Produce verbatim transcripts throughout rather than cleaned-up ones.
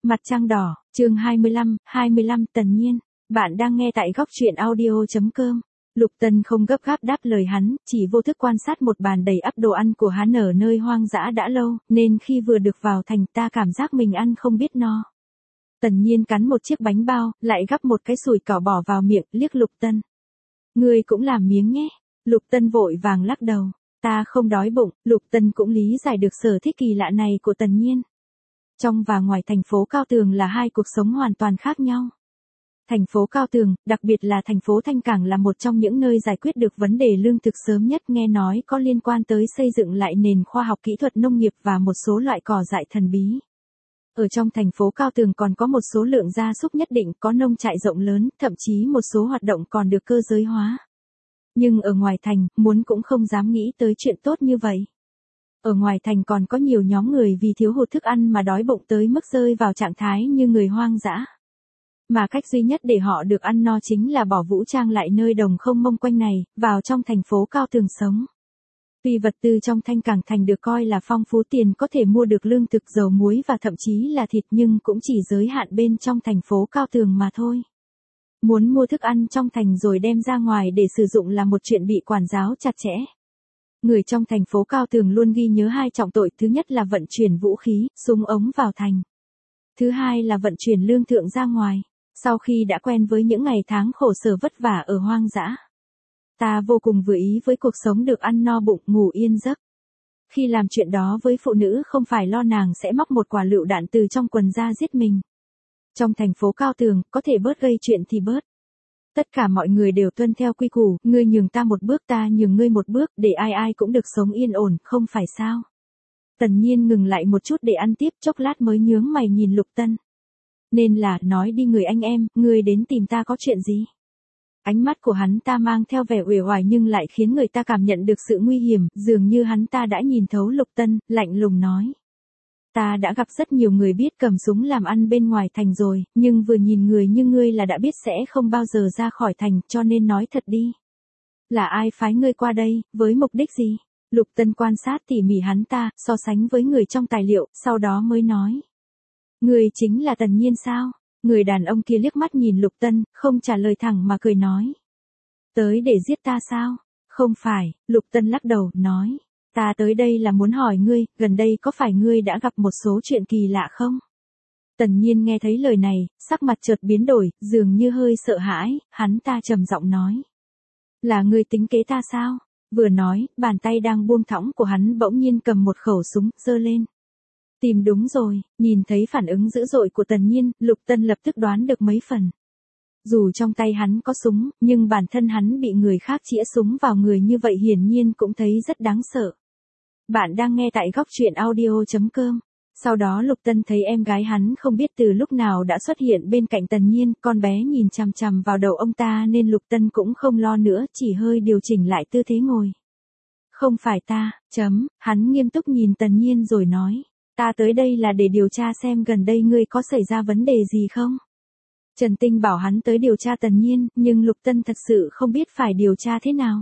Mặt trăng đỏ, chương hai mươi lăm, hai mươi lăm Tần Nhiên, bạn đang nghe tại góc truyện audio.com. Lục Tân không gấp gáp đáp lời hắn, chỉ vô thức quan sát một bàn đầy ắp đồ ăn của hắn ở nơi hoang dã đã lâu, nên khi vừa được vào thành ta cảm giác mình ăn không biết no. Tần Nhiên cắn một chiếc bánh bao, lại gắp một cái sủi cảo bỏ vào miệng, liếc Lục Tân. Ngươi cũng làm miếng nhé. Lục Tân vội vàng lắc đầu. Ta không đói bụng. Lục Tân cũng lý giải được sở thích kỳ lạ này của Tần Nhiên. Trong và ngoài thành phố Cao Tường là hai cuộc sống hoàn toàn khác nhau. Thành phố Cao Tường, đặc biệt là thành phố Thanh Cảng là một trong những nơi giải quyết được vấn đề lương thực sớm nhất, nghe nói có liên quan tới xây dựng lại nền khoa học kỹ thuật nông nghiệp và một số loại cỏ dại thần bí. Ở trong thành phố Cao Tường còn có một số lượng gia súc nhất định, có nông trại rộng lớn, thậm chí một số hoạt động còn được cơ giới hóa. Nhưng ở ngoài thành, muốn cũng không dám nghĩ tới chuyện tốt như vậy. Ở ngoài thành còn có nhiều nhóm người vì thiếu hụt thức ăn mà đói bụng tới mức rơi vào trạng thái như người hoang dã. Mà cách duy nhất để họ được ăn no chính là bỏ vũ trang lại nơi đồng không mông quanh này, vào trong thành phố Cao Tường sống. Tuy vật tư trong Thanh Cảng thành được coi là phong phú, tiền có thể mua được lương thực, dầu muối và thậm chí là thịt, nhưng cũng chỉ giới hạn bên trong thành phố Cao Tường mà thôi. Muốn mua thức ăn trong thành rồi đem ra ngoài để sử dụng là một chuyện bị quản giáo chặt chẽ. Người trong thành phố Cao Tường luôn ghi nhớ hai trọng tội, thứ nhất là vận chuyển vũ khí, súng ống vào thành. Thứ hai là vận chuyển lương thượng ra ngoài. Sau khi đã quen với những ngày tháng khổ sở vất vả ở hoang dã, ta vô cùng vừa ý với cuộc sống được ăn no bụng, ngủ yên giấc. Khi làm chuyện đó với phụ nữ không phải lo nàng sẽ móc một quả lựu đạn từ trong quần ra giết mình. Trong thành phố Cao Tường, có thể bớt gây chuyện thì bớt. Tất cả mọi người đều tuân theo quy củ, ngươi nhường ta một bước ta nhường ngươi một bước, để ai ai cũng được sống yên ổn, không phải sao? Tần Nhiên ngừng lại một chút để ăn tiếp, chốc lát mới nhướng mày nhìn Lục Tân. Nên là, nói đi người anh em, ngươi đến tìm ta có chuyện gì? Ánh mắt của hắn ta mang theo vẻ uể oải nhưng lại khiến người ta cảm nhận được sự nguy hiểm, dường như hắn ta đã nhìn thấu Lục Tân, lạnh lùng nói. Ta đã gặp rất nhiều người biết cầm súng làm ăn bên ngoài thành rồi, nhưng vừa nhìn người như ngươi là đã biết sẽ không bao giờ ra khỏi thành, cho nên nói thật đi. Là ai phái ngươi qua đây, với mục đích gì? Lục Tân quan sát tỉ mỉ hắn ta, so sánh với người trong tài liệu, sau đó mới nói. Ngươi chính là Tần Nhiên sao? Người đàn ông kia liếc mắt nhìn Lục Tân, không trả lời thẳng mà cười nói. Tới để giết ta sao? Không phải, Lục Tân lắc đầu, nói. Ta tới đây là muốn hỏi ngươi, gần đây có phải ngươi đã gặp một số chuyện kỳ lạ không? Tần Nhiên nghe thấy lời này, sắc mặt chợt biến đổi, dường như hơi sợ hãi, hắn ta trầm giọng nói. Là ngươi tính kế ta sao? Vừa nói, bàn tay đang buông thõng của hắn bỗng nhiên cầm một khẩu súng, giơ lên. Tìm đúng rồi, nhìn thấy phản ứng dữ dội của Tần Nhiên, Lục Tân lập tức đoán được mấy phần. Dù trong tay hắn có súng, nhưng bản thân hắn bị người khác chĩa súng vào người như vậy hiển nhiên cũng thấy rất đáng sợ. Bạn đang nghe tại góc truyện audio.com. Sau đó Lục Tân thấy em gái hắn không biết từ lúc nào đã xuất hiện bên cạnh Tần Nhiên, con bé nhìn chằm chằm vào đầu ông ta nên Lục Tân cũng không lo nữa, chỉ hơi điều chỉnh lại tư thế ngồi. Không phải ta, chấm, hắn nghiêm túc nhìn Tần Nhiên rồi nói. Ta tới đây là để điều tra xem gần đây ngươi có xảy ra vấn đề gì không? Trần Tinh bảo hắn tới điều tra Tần Nhiên, nhưng Lục Tân thật sự không biết phải điều tra thế nào.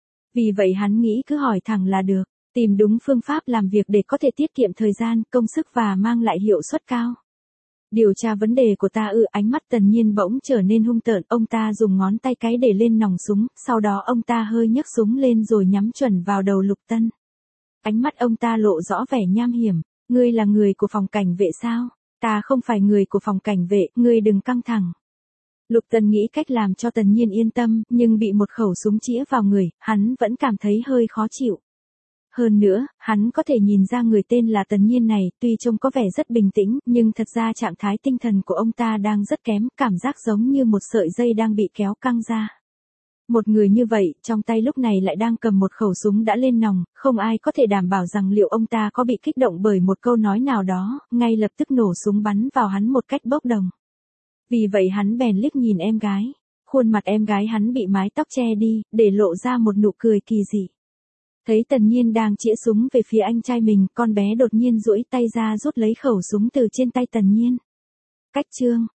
Vì vậy hắn nghĩ cứ hỏi thẳng là được, tìm đúng phương pháp làm việc để có thể tiết kiệm thời gian, công sức và mang lại hiệu suất cao. Điều tra vấn đề của ta ư? Ánh mắt Tần Nhiên bỗng trở nên hung tợn, ông ta dùng ngón tay cái để lên nòng súng, sau đó ông ta hơi nhấc súng lên rồi nhắm chuẩn vào đầu Lục Tân. Ánh mắt ông ta lộ rõ vẻ nham hiểm. Ngươi là người của phòng cảnh vệ sao? Ta không phải người của phòng cảnh vệ, ngươi đừng căng thẳng. Lục Tân nghĩ cách làm cho Tần Nhiên yên tâm, nhưng bị một khẩu súng chĩa vào người, hắn vẫn cảm thấy hơi khó chịu. Hơn nữa, hắn có thể nhìn ra người tên là Tần Nhiên này, tuy trông có vẻ rất bình tĩnh, nhưng thật ra trạng thái tinh thần của ông ta đang rất kém, cảm giác giống như một sợi dây đang bị kéo căng ra. Một người như vậy, trong tay lúc này lại đang cầm một khẩu súng đã lên nòng, không ai có thể đảm bảo rằng liệu ông ta có bị kích động bởi một câu nói nào đó, ngay lập tức nổ súng bắn vào hắn một cách bốc đồng. Vì vậy hắn bèn liếc nhìn em gái, khuôn mặt em gái hắn bị mái tóc che đi, để lộ ra một nụ cười kỳ dị. Thấy Tần Nhiên đang chĩa súng về phía anh trai mình, con bé đột nhiên duỗi tay ra rút lấy khẩu súng từ trên tay Tần Nhiên. Cách chương,